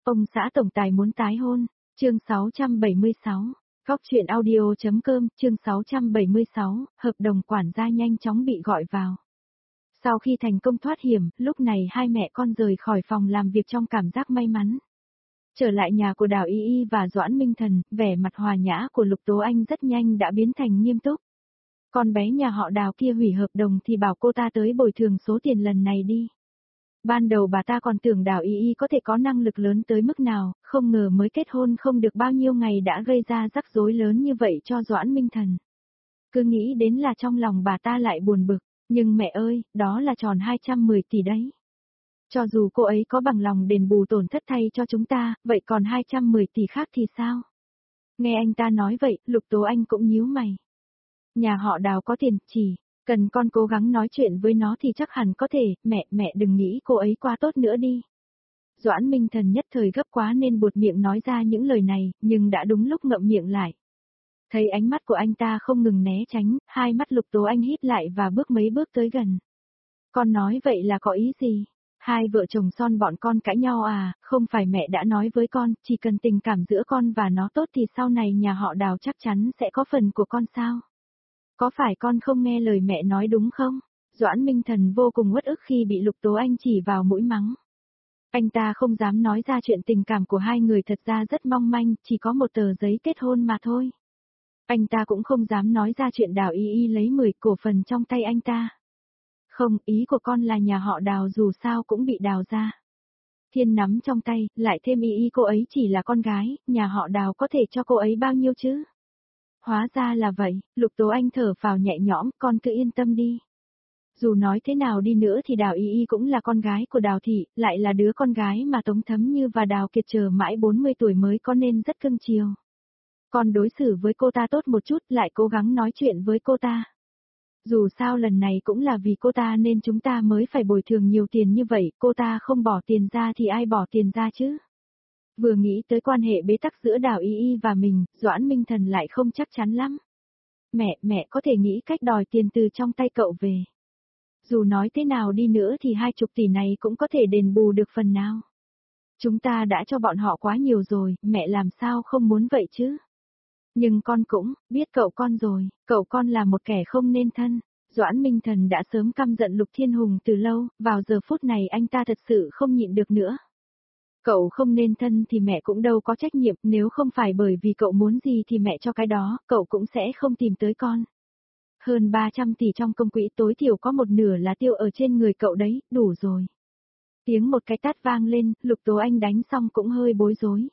Ông xã tổng tài muốn tái hôn, chương 676, Góc truyện audio.com, chương 676, hợp đồng quản gia nhanh chóng bị gọi vào. Sau khi thành công thoát hiểm, lúc này hai mẹ con rời khỏi phòng làm việc trong cảm giác may mắn. Trở lại nhà của Đào Y Y và Doãn Minh Thần, vẻ mặt hòa nhã của Lục Tố Anh rất nhanh đã biến thành nghiêm túc. Con bé nhà họ Đào kia hủy hợp đồng thì bảo cô ta tới bồi thường số tiền lần này đi. Ban đầu bà ta còn tưởng Đào Y Y có thể có năng lực lớn tới mức nào, không ngờ mới kết hôn không được bao nhiêu ngày đã gây ra rắc rối lớn như vậy cho Doãn Minh Thần. Cứ nghĩ đến là trong lòng bà ta lại buồn bực, nhưng mẹ ơi, đó là tròn 210 tỷ đấy. Cho dù cô ấy có bằng lòng đền bù tổn thất thay cho chúng ta, vậy còn 210 tỷ khác thì sao? Nghe anh ta nói vậy, Lục Tố Anh cũng nhíu mày. Nhà họ Đào có tiền, chỉ cần con cố gắng nói chuyện với nó thì chắc hẳn có thể, mẹ đừng nghĩ cô ấy quá tốt nữa đi. Doãn Minh Thần nhất thời gấp quá nên buột miệng nói ra những lời này, nhưng đã đúng lúc ngậm miệng lại. Thấy ánh mắt của anh ta không ngừng né tránh, hai mắt Lục Tố Anh híp lại và bước mấy bước tới gần. Con nói vậy là có ý gì? Hai vợ chồng son bọn con cãi nhau à, không phải mẹ đã nói với con, chỉ cần tình cảm giữa con và nó tốt thì sau này nhà họ Đào chắc chắn sẽ có phần của con sao? Có phải con không nghe lời mẹ nói đúng không? Doãn Minh Thần vô cùng uất ức khi bị Lục Tố Anh chỉ vào mũi mắng. Anh ta không dám nói ra chuyện tình cảm của hai người thật ra rất mong manh, chỉ có một tờ giấy kết hôn mà thôi. Anh ta cũng không dám nói ra chuyện Đào Y Y lấy 10 cổ phần trong tay anh ta. Không, ý của con là nhà họ Đào dù sao cũng bị đào ra. Thiên nắm trong tay, lại thêm Y Y cô ấy chỉ là con gái, nhà họ Đào có thể cho cô ấy bao nhiêu chứ? Hóa ra là vậy, Lục Tố Anh thở phào nhẹ nhõm, con cứ yên tâm đi. Dù nói thế nào đi nữa thì Đào Y Y cũng là con gái của Đào Thị, lại là đứa con gái mà Tống Thấm Như và Đào Kiệt chờ mãi 40 tuổi mới có nên rất cưng chiều. Con đối xử với cô ta tốt một chút, lại cố gắng nói chuyện với cô ta. Dù sao lần này cũng là vì cô ta nên chúng ta mới phải bồi thường nhiều tiền như vậy, cô ta không bỏ tiền ra thì ai bỏ tiền ra chứ? Vừa nghĩ tới quan hệ bế tắc giữa Đào Y Y và mình, Doãn Minh Thần lại không chắc chắn lắm. Mẹ có thể nghĩ cách đòi tiền từ trong tay cậu về. Dù nói thế nào đi nữa thì 20 tỷ này cũng có thể đền bù được phần nào. Chúng ta đã cho bọn họ quá nhiều rồi, mẹ làm sao không muốn vậy chứ? Nhưng con cũng biết cậu con rồi, cậu con là một kẻ không nên thân. Doãn Minh Thần đã sớm căm giận Lục Thiên Hùng từ lâu, vào giờ phút này anh ta thật sự không nhịn được nữa. Cậu không nên thân thì mẹ cũng đâu có trách nhiệm, nếu không phải bởi vì cậu muốn gì thì mẹ cho cái đó, cậu cũng sẽ không tìm tới con. Hơn 300 tỷ trong công quỹ tối thiểu có một nửa là tiêu ở trên người cậu đấy, đủ rồi. Tiếng một cái tát vang lên, Lục Tố Anh đánh xong cũng hơi bối rối.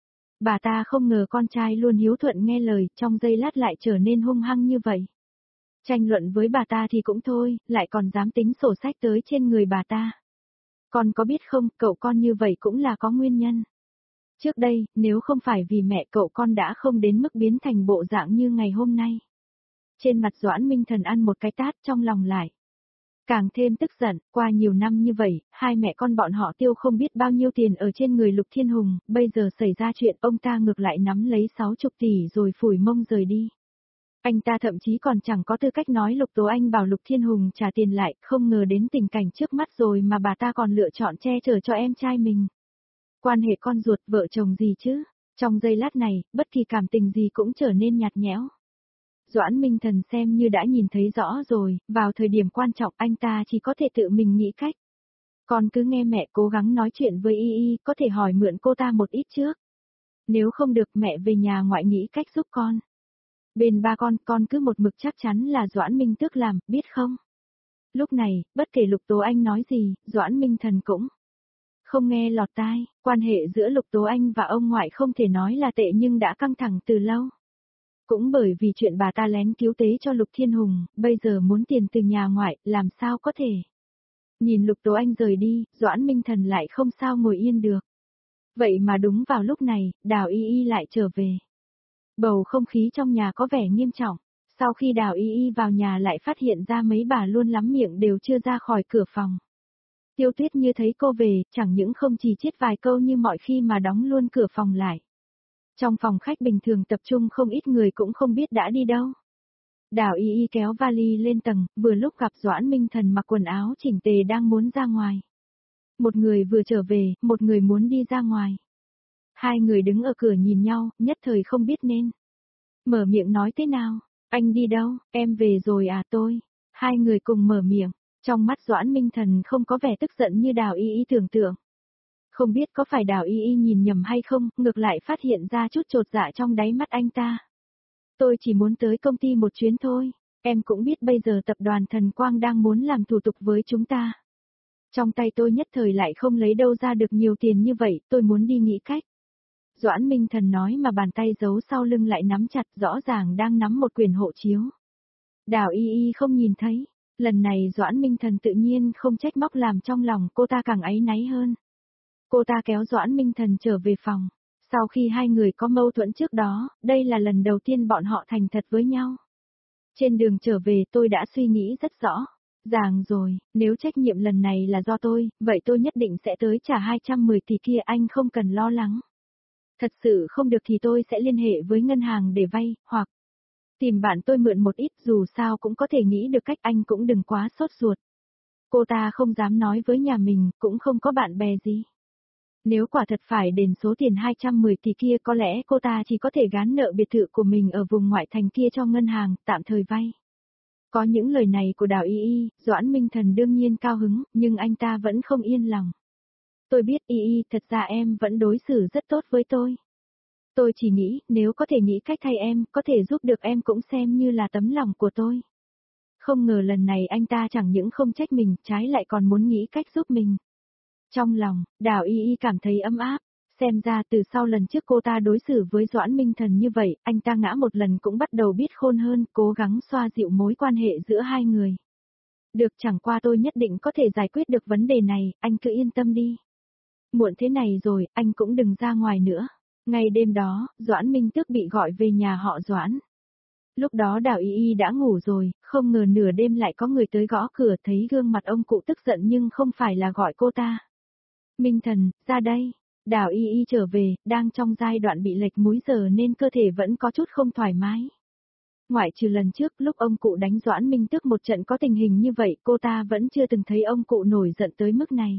Bà ta không ngờ con trai luôn hiếu thuận nghe lời, trong giây lát lại trở nên hung hăng như vậy. Tranh luận với bà ta thì cũng thôi, lại còn dám tính sổ sách tới trên người bà ta. Con có biết không, cậu con như vậy cũng là có nguyên nhân. Trước đây, nếu không phải vì mẹ cậu con đã không đến mức biến thành bộ dạng như ngày hôm nay. Trên mặt Doãn Minh Thần ăn một cái tát trong lòng lại. Càng thêm tức giận, qua nhiều năm như vậy, hai mẹ con bọn họ tiêu không biết bao nhiêu tiền ở trên người Lục Thiên Hùng, bây giờ xảy ra chuyện ông ta ngược lại nắm lấy 60 tỷ rồi phủi mông rời đi. Anh ta thậm chí còn chẳng có tư cách nói Lục Tố Anh bảo Lục Thiên Hùng trả tiền lại, không ngờ đến tình cảnh trước mắt rồi mà bà ta còn lựa chọn che chở cho em trai mình. Quan hệ con ruột vợ chồng gì chứ, trong giây lát này, bất kỳ cảm tình gì cũng trở nên nhạt nhẽo. Doãn Minh Thần xem như đã nhìn thấy rõ rồi, vào thời điểm quan trọng anh ta chỉ có thể tự mình nghĩ cách. Con cứ nghe mẹ cố gắng nói chuyện với Y Y, có thể hỏi mượn cô ta một ít trước. Nếu không được mẹ về nhà ngoại nghĩ cách giúp con. Bên ba con cứ một mực chắc chắn là Doãn Minh Tước làm, biết không? Lúc này, bất kể Lục Tố Anh nói gì, Doãn Minh Thần cũng không nghe lọt tai, quan hệ giữa Lục Tố Anh và ông ngoại không thể nói là tệ nhưng đã căng thẳng từ lâu. Cũng bởi vì chuyện bà ta lén cứu tế cho Lục Thiên Hùng, bây giờ muốn tiền từ nhà ngoại, làm sao có thể. Nhìn Lục Tố Anh rời đi, Doãn Minh Thần lại không sao ngồi yên được. Vậy mà đúng vào lúc này, Đào Y Y lại trở về. Bầu không khí trong nhà có vẻ nghiêm trọng, sau khi Đào Y Y vào nhà lại phát hiện ra mấy bà luôn lắm miệng đều chưa ra khỏi cửa phòng. Tiêu Tuyết Như thấy cô về, chẳng những không chỉ chiết vài câu như mọi khi mà đóng luôn cửa phòng lại. Trong phòng khách bình thường tập trung không ít người cũng không biết đã đi đâu. Đào Y Y kéo vali lên tầng, vừa lúc gặp Doãn Minh Thần mặc quần áo chỉnh tề đang muốn ra ngoài. Một người vừa trở về, một người muốn đi ra ngoài. Hai người đứng ở cửa nhìn nhau, nhất thời không biết nên mở miệng nói thế nào. Anh đi đâu, em về rồi à tôi. Hai người cùng mở miệng, trong mắt Doãn Minh Thần không có vẻ tức giận như Đào Y Y tưởng tượng. Không biết có phải Đào Y Y nhìn nhầm hay không, ngược lại phát hiện ra chút chột dạ trong đáy mắt anh ta. Tôi chỉ muốn tới công ty một chuyến thôi, em cũng biết bây giờ tập đoàn Thần Quang đang muốn làm thủ tục với chúng ta. Trong tay tôi nhất thời lại không lấy đâu ra được nhiều tiền như vậy, tôi muốn đi nghĩ cách. Doãn Minh Thần nói mà bàn tay giấu sau lưng lại nắm chặt, rõ ràng đang nắm một quyển hộ chiếu. Đào Y Y không nhìn thấy, lần này Doãn Minh Thần tự nhiên không trách móc làm trong lòng cô ta càng áy náy hơn. Cô ta kéo Doãn Minh Thần trở về phòng. Sau khi hai người có mâu thuẫn trước đó, đây là lần đầu tiên bọn họ thành thật với nhau. Trên đường trở về tôi đã suy nghĩ rất rõ. Ràng rồi, nếu trách nhiệm lần này là do tôi, vậy tôi nhất định sẽ tới trả 210 tỷ kia, anh không cần lo lắng. Thật sự không được thì tôi sẽ liên hệ với ngân hàng để vay, hoặc tìm bạn tôi mượn một ít, dù sao cũng có thể nghĩ được cách, anh cũng đừng quá sốt ruột. Cô ta không dám nói với nhà mình, cũng không có bạn bè gì. Nếu quả thật phải đền số tiền 210 tỷ kia, có lẽ cô ta chỉ có thể gán nợ biệt thự của mình ở vùng ngoại thành kia cho ngân hàng, tạm thời vay. Có những lời này của Đào Y Y, Doãn Minh Thần đương nhiên cao hứng, nhưng anh ta vẫn không yên lòng. Tôi biết Y Y, thật ra em vẫn đối xử rất tốt với tôi. Tôi chỉ nghĩ, nếu có thể nghĩ cách thay em, có thể giúp được em cũng xem như là tấm lòng của tôi. Không ngờ lần này anh ta chẳng những không trách mình, trái lại còn muốn nghĩ cách giúp mình. Trong lòng, Đào Y Y cảm thấy ấm áp, xem ra từ sau lần trước cô ta đối xử với Doãn Minh Thần như vậy, anh ta ngã một lần cũng bắt đầu biết khôn hơn, cố gắng xoa dịu mối quan hệ giữa hai người. Được, chẳng qua tôi nhất định có thể giải quyết được vấn đề này, anh cứ yên tâm đi. Muộn thế này rồi, anh cũng đừng ra ngoài nữa. Ngay đêm đó, Doãn Minh Tước bị gọi về nhà họ Doãn. Lúc đó Đào Y Y đã ngủ rồi, không ngờ nửa đêm lại có người tới gõ cửa, thấy gương mặt ông cụ tức giận nhưng không phải là gọi cô ta. Minh Thần, ra đây. Đào Y Y trở về, đang trong giai đoạn bị lệch múi giờ nên cơ thể vẫn có chút không thoải mái. Ngoại trừ lần trước lúc ông cụ đánh Doãn Minh Tước một trận có tình hình như vậy, cô ta vẫn chưa từng thấy ông cụ nổi giận tới mức này.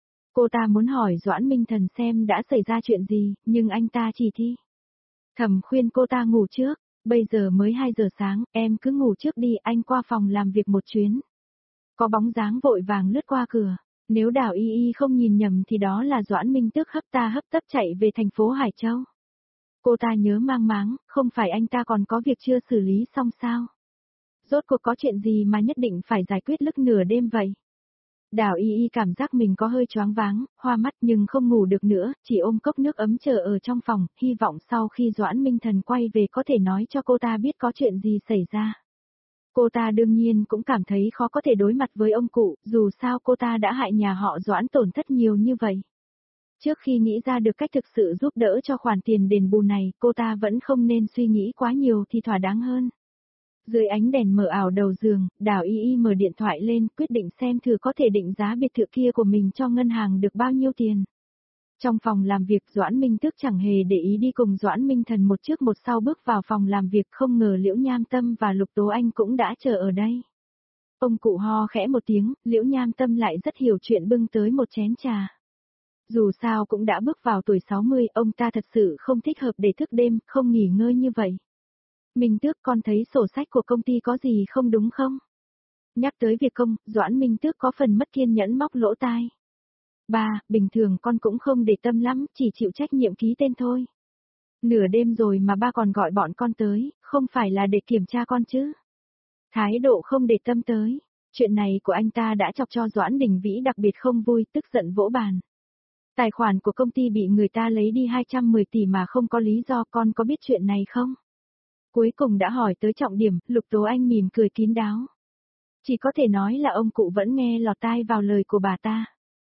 Cô ta muốn hỏi Doãn Minh Thần xem đã xảy ra chuyện gì, nhưng anh ta chỉ thi. Thầm khuyên cô ta ngủ trước, bây giờ mới 2 giờ sáng, em cứ ngủ trước đi, anh qua phòng làm việc một chuyến. Có bóng dáng vội vàng lướt qua cửa. Nếu Đào Y Y không nhìn nhầm thì đó là Doãn Minh Tước hấp tấp chạy về thành phố Hải Châu. Cô ta nhớ mang máng, không phải anh ta còn có việc chưa xử lý xong sao? Rốt cuộc có chuyện gì mà nhất định phải giải quyết lúc nửa đêm vậy? Đào Y Y cảm giác mình có hơi choáng váng, hoa mắt nhưng không ngủ được nữa, chỉ ôm cốc nước ấm chờ ở trong phòng, hy vọng sau khi Doãn Minh Thần quay về có thể nói cho cô ta biết có chuyện gì xảy ra. Cô ta đương nhiên cũng cảm thấy khó có thể đối mặt với ông cụ, dù sao cô ta đã hại nhà họ Doãn tổn thất nhiều như vậy. Trước khi nghĩ ra được cách thực sự giúp đỡ cho khoản tiền đền bù này, cô ta vẫn không nên suy nghĩ quá nhiều thì thỏa đáng hơn. Dưới ánh đèn mờ ảo đầu giường, Đào Y Y mở điện thoại lên, quyết định xem thử có thể định giá biệt thự kia của mình cho ngân hàng được bao nhiêu tiền. Trong phòng làm việc, Doãn Minh Tước chẳng hề để ý đi cùng Doãn Minh Thần một trước một sau bước vào phòng làm việc, không ngờ Liễu Nham Tâm và Lục Tố Anh cũng đã chờ ở đây. Ông cụ ho khẽ một tiếng, Liễu Nham Tâm lại rất hiểu chuyện bưng tới một chén trà. Dù sao cũng đã bước vào tuổi 60, ông ta thật sự không thích hợp để thức đêm, không nghỉ ngơi như vậy. Minh Tước, con thấy sổ sách của công ty có gì không đúng không? Nhắc tới việc công, Doãn Minh Tước có phần mất kiên nhẫn móc lỗ tai. Ba, bình thường con cũng không để tâm lắm, chỉ chịu trách nhiệm ký tên thôi. Nửa đêm rồi mà ba còn gọi bọn con tới, không phải là để kiểm tra con chứ? Thái độ không để tâm tới. Chuyện này của anh ta đã chọc cho Doãn Đình Vĩ đặc biệt không vui, tức giận vỗ bàn. Tài khoản của công ty bị người ta lấy đi 210 tỷ mà không có lý do, con có biết chuyện này không? Cuối cùng đã hỏi tới trọng điểm, Lục Tố Anh mỉm cười kín đáo. Chỉ có thể nói là ông cụ vẫn nghe lọt tai vào lời của bà ta.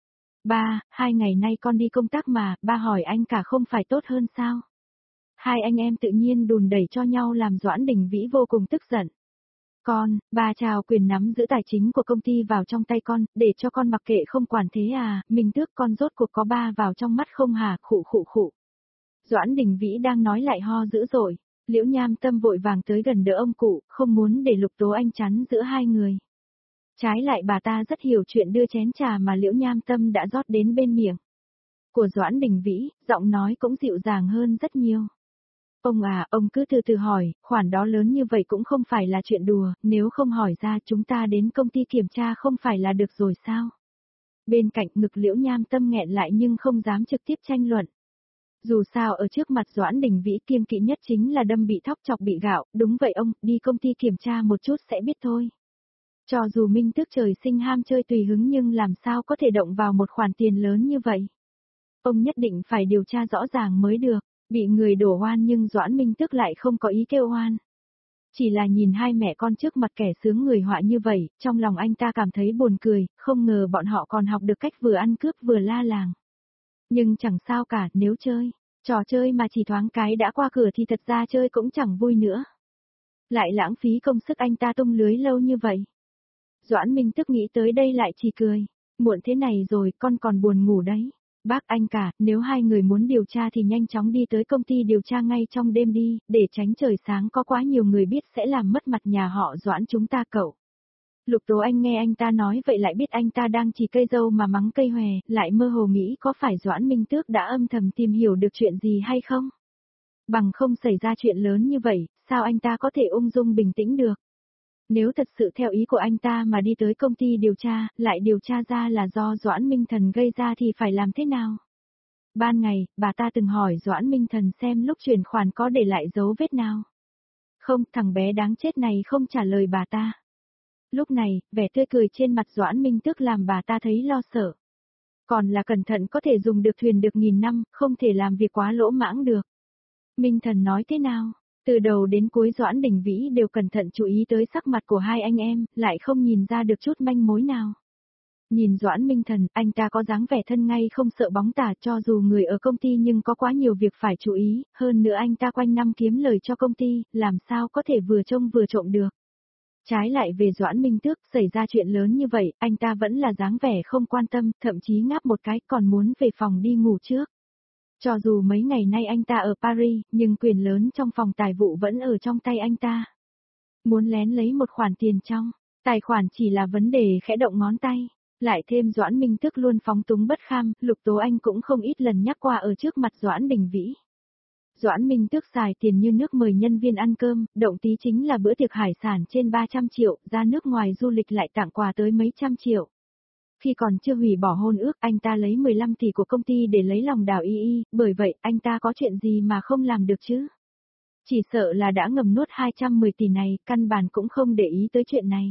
Ba, 2 ngày nay con đi công tác mà, ba hỏi anh cả không phải tốt hơn sao? Hai anh em tự nhiên đùn đẩy cho nhau làm Doãn Đình Vĩ vô cùng tức giận. Con, ba trao quyền nắm giữ tài chính của công ty vào trong tay con, để cho con mặc kệ không quản thế à, Minh Tước con rốt cuộc có ba vào trong mắt không hả, khụ khụ khụ. Doãn Đình Vĩ đang nói lại ho dữ dội, Liễu Nham Tâm vội vàng tới gần đỡ ông cụ, không muốn để Lục Tố Anh chắn giữa hai người. Trái lại bà ta rất hiểu chuyện đưa chén trà mà Liễu Nham Tâm đã rót đến bên miệng. của Doãn Đình Vĩ, giọng nói cũng dịu dàng hơn rất nhiều. Ông à, ông cứ từ từ hỏi, khoản đó lớn như vậy cũng không phải là chuyện đùa, nếu không hỏi ra chúng ta đến công ty kiểm tra không phải là được rồi sao? Bên cạnh ngực Liễu Nham Tâm nghẹn lại nhưng không dám trực tiếp tranh luận. Dù sao ở trước mặt Doãn Đình Vĩ kiêng kỵ nhất chính là đâm bị thóc chọc bị gạo, đúng vậy ông, đi công ty kiểm tra một chút sẽ biết thôi. Cho dù Minh Tước trời sinh ham chơi tùy hứng nhưng làm sao có thể động vào một khoản tiền lớn như vậy. Ông nhất định phải điều tra rõ ràng mới được, bị người đổ oan nhưng Doãn Minh Tước lại không có ý kêu oan. Chỉ là nhìn hai mẹ con trước mặt kẻ sướng người họa như vậy, trong lòng anh ta cảm thấy buồn cười, không ngờ bọn họ còn học được cách vừa ăn cướp vừa la làng. Nhưng chẳng sao cả, nếu chơi, trò chơi mà chỉ thoáng cái đã qua cửa thì thật ra chơi cũng chẳng vui nữa. Lại lãng phí công sức anh ta tung lưới lâu như vậy. Doãn Minh Tức nghĩ tới đây lại chỉ cười. Muộn thế này rồi, con còn buồn ngủ đấy. Bác anh cả, nếu hai người muốn điều tra thì nhanh chóng đi tới công ty điều tra ngay trong đêm đi, để tránh trời sáng có quá nhiều người biết sẽ làm mất mặt nhà họ Doãn chúng ta cậu. Lục Tố Anh nghe anh ta nói vậy lại biết anh ta đang chỉ cây dâu mà mắng cây hòe, lại mơ hồ nghĩ có phải Doãn Minh Tước đã âm thầm tìm hiểu được chuyện gì hay không? Bằng không xảy ra chuyện lớn như vậy, sao anh ta có thể ung dung bình tĩnh được? Nếu thật sự theo ý của anh ta mà đi tới công ty điều tra, lại điều tra ra là do Doãn Minh Thần gây ra thì phải làm thế nào? Ban ngày, bà ta từng hỏi Doãn Minh Thần xem lúc chuyển khoản có để lại dấu vết nào. Không, thằng bé đáng chết này không trả lời bà ta. Lúc này, vẻ tươi cười trên mặt Doãn Minh Tước làm bà ta thấy lo sợ. Còn là cẩn thận có thể dùng được thuyền được 1000 năm, không thể làm việc quá lỗ mãng được. Minh Thần nói thế nào? Từ đầu đến cuối Doãn Đình Vĩ đều cẩn thận chú ý tới sắc mặt của hai anh em, lại không nhìn ra được chút manh mối nào. Nhìn Doãn Minh Thần, anh ta có dáng vẻ thân ngay không sợ bóng tả cho dù người ở công ty nhưng có quá nhiều việc phải chú ý, hơn nữa anh ta quanh năm kiếm lời cho công ty, làm sao có thể vừa trông vừa trộm được. Trái lại về Doãn Minh Tước, xảy ra chuyện lớn như vậy, anh ta vẫn là dáng vẻ không quan tâm, thậm chí ngáp một cái còn muốn về phòng đi ngủ trước. Cho dù mấy ngày nay anh ta ở Paris, nhưng quyền lớn trong phòng tài vụ vẫn ở trong tay anh ta. Muốn lén lấy một khoản tiền trong tài khoản chỉ là vấn đề khẽ động ngón tay. Lại thêm Doãn Minh Tước luôn phóng túng bất kham, Lục Tố Anh cũng không ít lần nhắc qua ở trước mặt Doãn Đình Vĩ. Doãn Minh Tước xài tiền như nước mời nhân viên ăn cơm, động tí chính là bữa tiệc hải sản trên 300 triệu, ra nước ngoài du lịch lại tặng quà tới mấy trăm triệu. Khi còn chưa hủy bỏ hôn ước, anh ta lấy 15 tỷ của công ty để lấy lòng Đào Y Y, bởi vậy anh ta có chuyện gì mà không làm được chứ? Chỉ sợ là đã ngầm nuốt 210 tỷ này, căn bản cũng không để ý tới chuyện này.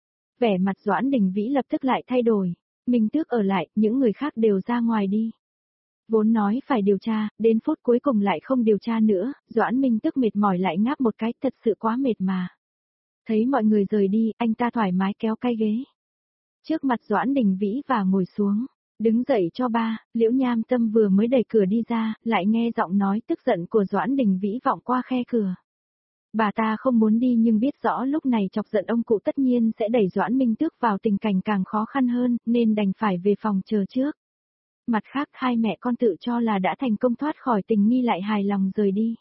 Vẻ mặt Doãn Đình Vĩ lập tức lại thay đổi, Minh Tước ở lại, những người khác đều ra ngoài đi. Vốn nói phải điều tra, đến phút cuối cùng lại không điều tra nữa, Doãn Minh Tước mệt mỏi lại ngáp một cái, thật sự quá mệt mà. Thấy mọi người rời đi, anh ta thoải mái kéo cái ghế trước mặt Doãn Đình Vĩ và ngồi xuống. Đứng dậy cho ba, Liễu Nham Tâm vừa mới đẩy cửa đi ra, lại nghe giọng nói tức giận của Doãn Đình Vĩ vọng qua khe cửa. Bà ta không muốn đi nhưng biết rõ lúc này chọc giận ông cụ tất nhiên sẽ đẩy Doãn Minh Tước vào tình cảnh càng khó khăn hơn, nên đành phải về phòng chờ trước. Mặt khác hai mẹ con tự cho là đã thành công thoát khỏi tình nghi lại hài lòng rời đi.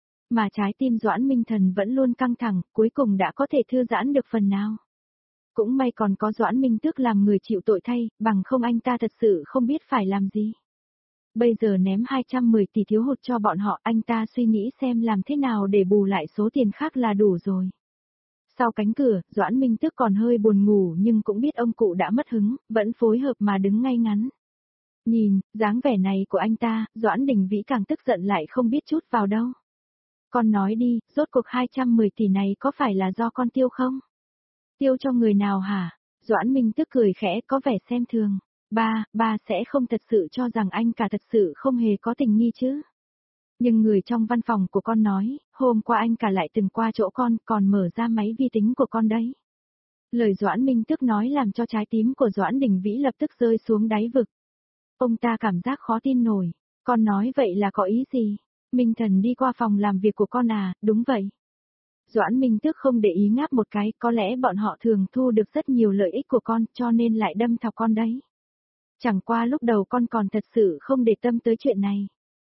Mà trái tim Doãn Minh Thần vẫn luôn căng thẳng, cuối cùng đã có thể thư giãn được phần nào. Cũng may còn có Doãn Minh Tước làm người chịu tội thay, bằng không anh ta thật sự không biết phải làm gì. Bây giờ ném 210 tỷ thiếu hụt cho bọn họ, anh ta suy nghĩ xem làm thế nào để bù lại số tiền khác là đủ rồi. Sau cánh cửa, Doãn Minh Tước còn hơi buồn ngủ nhưng cũng biết ông cụ đã mất hứng, vẫn phối hợp mà đứng ngay ngắn. Nhìn, dáng vẻ này của anh ta, Doãn Đình Vĩ càng tức giận lại không biết chút vào đâu. Con nói đi, rốt cuộc 210 tỷ này có phải là do con tiêu không? Tiêu cho người nào hả? Doãn Minh Tước cười khẽ có vẻ xem thường. Ba sẽ không thật sự cho rằng anh cả thật sự không hề có tình nghi chứ. Nhưng người trong văn phòng của con nói, hôm qua anh cả lại từng qua chỗ con, còn mở ra máy vi tính của con đấy. Lời Doãn Minh Tước nói làm cho trái tim của Doãn Đình Vĩ lập tức rơi xuống đáy vực. Ông ta cảm giác khó tin nổi, con nói vậy là có ý gì? Minh Thần đi qua phòng làm việc của con à, đúng vậy. Doãn Minh Tước không để ý ngáp một cái, có lẽ bọn họ thường thu được rất nhiều lợi ích của con, cho nên lại đâm thọc con đấy. Chẳng qua lúc đầu con còn thật sự không để tâm tới chuyện này.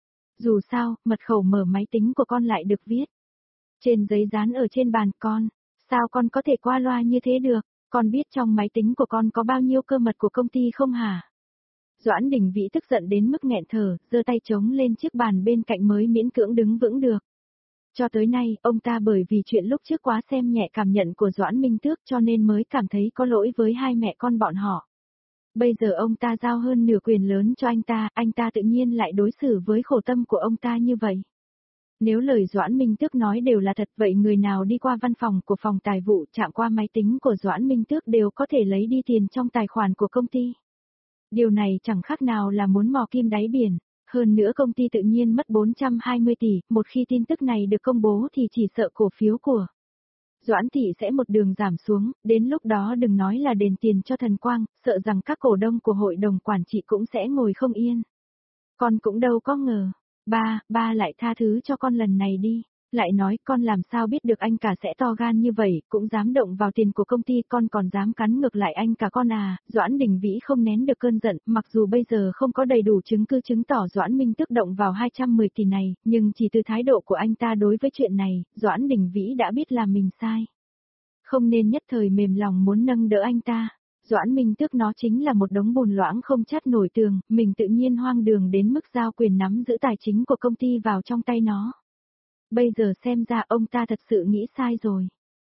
Dù sao, mật khẩu mở máy tính của con lại được viết trên giấy dán ở trên bàn con, sao con có thể qua loa như thế được, con biết trong máy tính của con có bao nhiêu cơ mật của công ty không hả? Doãn Đình Vĩ tức giận đến mức nghẹn thở, giơ tay chống lên chiếc bàn bên cạnh mới miễn cưỡng đứng vững được. Cho tới nay, ông ta bởi vì chuyện lúc trước quá xem nhẹ cảm nhận của Doãn Minh Tước cho nên mới cảm thấy có lỗi với hai mẹ con bọn họ. Bây giờ ông ta giao hơn nửa quyền lớn cho anh ta tự nhiên lại đối xử với khổ tâm của ông ta như vậy. Nếu lời Doãn Minh Tước nói đều là thật vậy người nào đi qua văn phòng của phòng tài vụ chạm qua máy tính của Doãn Minh Tước đều có thể lấy đi tiền trong tài khoản của công ty. Điều này chẳng khác nào là muốn mò kim đáy biển. Hơn nữa công ty tự nhiên mất 420 tỷ, một khi tin tức này được công bố thì chỉ sợ cổ phiếu của Doãn thị sẽ một đường giảm xuống, đến lúc đó đừng nói là đền tiền cho Thần Quang, sợ rằng các cổ đông của hội đồng quản trị cũng sẽ ngồi không yên. Con cũng đâu có ngờ. Ba lại tha thứ cho con lần này đi. Lại nói con làm sao biết được anh cả sẽ to gan như vậy, cũng dám động vào tiền của công ty, con còn dám cắn ngược lại anh cả con à. Doãn Đình Vĩ không nén được cơn giận, mặc dù bây giờ không có đầy đủ chứng cứ chứng tỏ Doãn Minh Tước động vào 210 tỷ này, nhưng chỉ từ thái độ của anh ta đối với chuyện này, Doãn Đình Vĩ đã biết là mình sai. Không nên nhất thời mềm lòng muốn nâng đỡ anh ta. Doãn Minh Tước nó chính là một đống bùn loãng không chát nổi tường, mình tự nhiên hoang đường đến mức giao quyền nắm giữ tài chính của công ty vào trong tay nó. Bây giờ xem ra ông ta thật sự nghĩ sai rồi.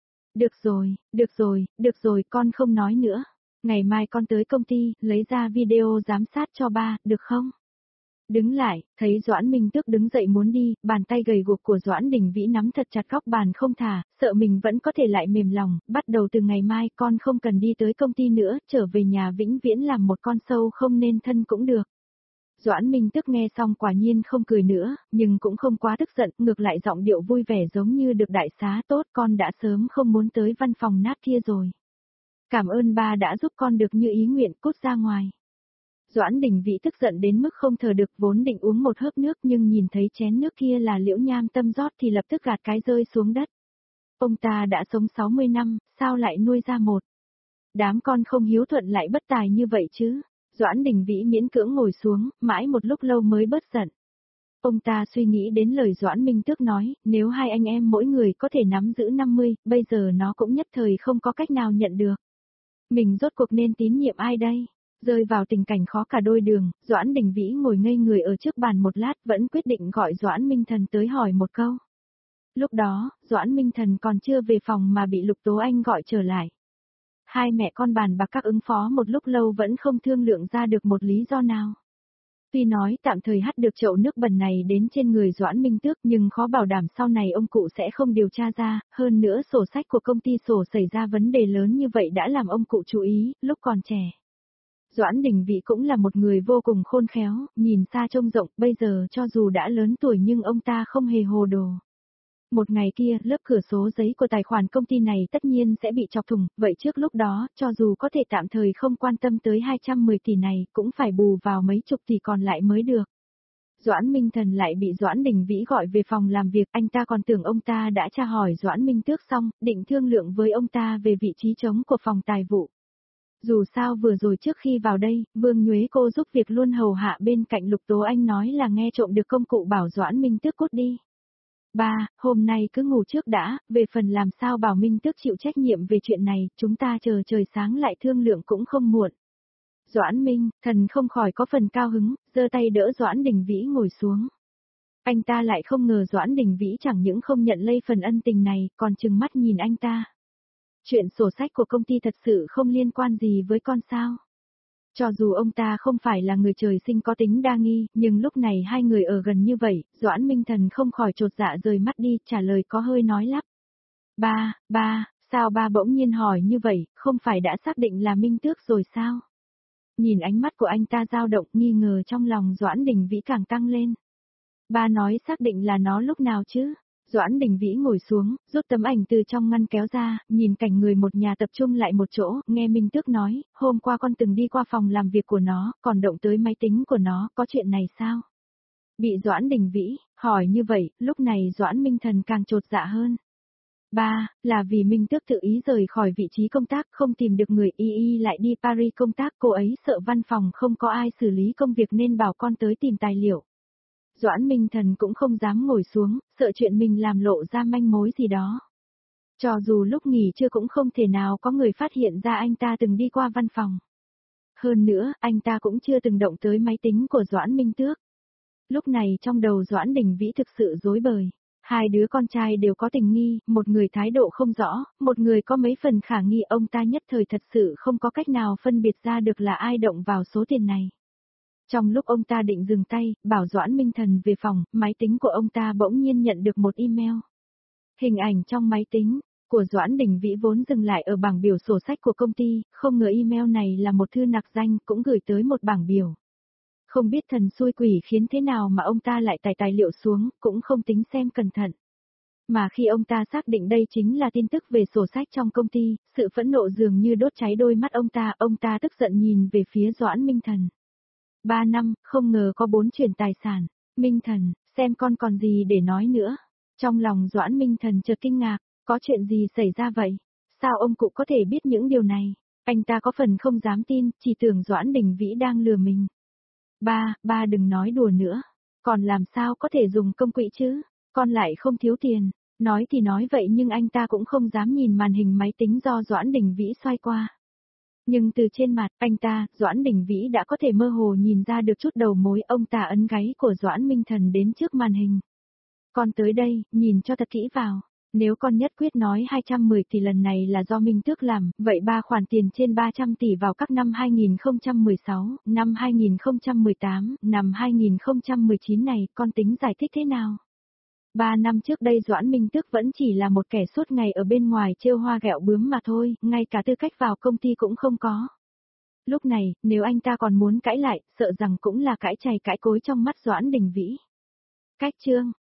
Được rồi, con không nói nữa. Ngày mai con tới công ty, lấy ra video giám sát cho ba, được không? Đứng lại, thấy Doãn Minh Tước đứng dậy muốn đi, bàn tay gầy guộc của Doãn Đình Vĩ nắm thật chặt góc bàn không thả, sợ mình vẫn có thể lại mềm lòng, bắt đầu từ ngày mai con không cần đi tới công ty nữa, trở về nhà vĩnh viễn làm một con sâu không nên thân cũng được. Doãn Minh Tước nghe xong quả nhiên không cười nữa, nhưng cũng không quá tức giận, ngược lại giọng điệu vui vẻ giống như được đại xá tốt, con đã sớm không muốn tới văn phòng nát kia rồi. Cảm ơn ba đã giúp con được như ý nguyện, cút ra ngoài. Doãn Đình Vĩ tức giận đến mức không thở được, vốn định uống một hớp nước nhưng nhìn thấy chén nước kia là Liễu Nham Tâm rót thì lập tức gạt cái rơi xuống đất. Ông ta đã sống 60 năm, sao lại nuôi ra một đám con không hiếu thuận lại bất tài như vậy chứ? Doãn Đình Vĩ miễn cưỡng ngồi xuống, mãi một lúc lâu mới bớt giận. Ông ta suy nghĩ đến lời Doãn Minh Tước nói, nếu hai anh em mỗi người có thể nắm giữ 50, bây giờ nó cũng nhất thời không có cách nào nhận được. Mình rốt cuộc nên tín nhiệm ai đây? Rơi vào tình cảnh khó cả đôi đường, Doãn Đình Vĩ ngồi ngây người ở trước bàn một lát vẫn quyết định gọi Doãn Minh Thần tới hỏi một câu. Lúc đó, Doãn Minh Thần còn chưa về phòng mà bị Lục Tố Anh gọi trở lại. Hai mẹ con bàn bạc các ứng phó một lúc lâu vẫn không thương lượng ra được một lý do nào. Tuy nói tạm thời hắt được chậu nước bẩn này đến trên người Doãn Minh Tước nhưng khó bảo đảm sau này ông cụ sẽ không điều tra ra, hơn nữa sổ sách của công ty sổ xảy ra vấn đề lớn như vậy đã làm ông cụ chú ý, lúc còn trẻ. Doãn Đình Vĩ cũng là một người vô cùng khôn khéo, nhìn xa trông rộng, bây giờ cho dù đã lớn tuổi nhưng ông ta không hề hồ đồ. Một ngày kia, lớp cửa số giấy của tài khoản công ty này tất nhiên sẽ bị chọc thủng, vậy trước lúc đó, cho dù có thể tạm thời không quan tâm tới 210 tỷ này, cũng phải bù vào mấy chục tỷ còn lại mới được. Doãn Minh Thần lại bị Doãn Đình Vĩ gọi về phòng làm việc, anh ta còn tưởng ông ta đã tra hỏi Doãn Minh Tước xong, định thương lượng với ông ta về vị trí trống của phòng tài vụ. Dù sao vừa rồi trước khi vào đây, Vương Nhuế cô giúp việc luôn hầu hạ bên cạnh Lục Tố Anh nói là nghe trộm được công cụ bảo Doãn Minh Tước cút đi. Ba, hôm nay cứ ngủ trước đã, về phần làm sao bảo Minh Tước chịu trách nhiệm về chuyện này, chúng ta chờ trời sáng lại thương lượng cũng không muộn. Doãn Minh, Thần không khỏi có phần cao hứng, giơ tay đỡ Doãn Đình Vĩ ngồi xuống. Anh ta lại không ngờ Doãn Đình Vĩ chẳng những không nhận lây phần ân tình này, còn trừng mắt nhìn anh ta. Chuyện sổ sách của công ty thật sự không liên quan gì với con sao? Cho dù ông ta không phải là người trời sinh có tính đa nghi, nhưng lúc này hai người ở gần như vậy, Doãn Minh Thần không khỏi chột dạ rời mắt đi, trả lời có hơi nói lắp. Ba, sao ba bỗng nhiên hỏi như vậy, không phải đã xác định là Minh Tước rồi sao? Nhìn ánh mắt của anh ta dao động, nghi ngờ trong lòng Doãn Đình Vĩ càng tăng lên. Ba nói xác định là nó lúc nào chứ? Doãn Đình Vĩ ngồi xuống, rút tấm ảnh từ trong ngăn kéo ra, nhìn cảnh người một nhà tập trung lại một chỗ, nghe Minh Tước nói, hôm qua con từng đi qua phòng làm việc của nó, còn động tới máy tính của nó, có chuyện này sao? Bị Doãn Đình Vĩ hỏi như vậy, lúc này Doãn Minh Thần càng chột dạ hơn. Ba, là vì Minh Tước tự ý rời khỏi vị trí công tác, không tìm được người y lại đi Paris công tác, cô ấy sợ văn phòng không có ai xử lý công việc nên bảo con tới tìm tài liệu. Doãn Minh Thần cũng không dám ngồi xuống, sợ chuyện mình làm lộ ra manh mối gì đó. Cho dù lúc nghỉ trưa cũng không thể nào có người phát hiện ra anh ta từng đi qua văn phòng. Hơn nữa, anh ta cũng chưa từng động tới máy tính của Doãn Minh Tước. Lúc này trong đầu Doãn Đình Vĩ thực sự rối bời. Hai đứa con trai đều có tình nghi, một người thái độ không rõ, một người có mấy phần khả nghi, ông ta nhất thời thật sự không có cách nào phân biệt ra được là ai động vào số tiền này. Trong lúc ông ta định dừng tay, bảo Doãn Minh Thần về phòng, máy tính của ông ta bỗng nhiên nhận được một email. Hình ảnh trong máy tính của Doãn Đình Vĩ vốn dừng lại ở bảng biểu sổ sách của công ty, không ngờ email này là một thư nặc danh cũng gửi tới một bảng biểu. Không biết thần xui quỷ khiến thế nào mà ông ta lại tải tài liệu xuống, cũng không tính xem cẩn thận. Mà khi ông ta xác định đây chính là tin tức về sổ sách trong công ty, sự phẫn nộ dường như đốt cháy đôi mắt ông ta tức giận nhìn về phía Doãn Minh Thần. 3 năm, không ngờ có 4 chuyển tài sản. Minh Thần, xem con còn gì để nói nữa. Trong lòng Doãn Minh Thần chợt kinh ngạc, có chuyện gì xảy ra vậy? Sao ông cụ có thể biết những điều này? Anh ta có phần không dám tin, chỉ tưởng Doãn Đình Vĩ đang lừa mình. Ba đừng nói đùa nữa. Còn làm sao có thể dùng công quỹ chứ? Con lại không thiếu tiền. Nói thì nói vậy nhưng anh ta cũng không dám nhìn màn hình máy tính do Doãn Đình Vĩ xoay qua. Nhưng từ trên mặt anh ta, Doãn Đình Vĩ đã có thể mơ hồ nhìn ra được chút đầu mối. Ông ta ấn gáy của Doãn Minh Thần đến trước màn hình. Con tới đây, nhìn cho thật kỹ vào. Nếu con nhất quyết nói 210 thì lần này là do Minh Tước làm, vậy 3 khoản tiền trên 300 tỷ vào các năm 2016, năm 2018, năm 2019 này, con tính giải thích thế nào? 3 năm trước đây Doãn Minh Tước vẫn chỉ là một kẻ suốt ngày ở bên ngoài trêu hoa ghẹo bướm mà thôi, ngay cả tư cách vào công ty cũng không có. Lúc này, nếu anh ta còn muốn cãi lại, sợ rằng cũng là cãi chày cãi cối trong mắt Doãn Đình Vĩ. Cách chương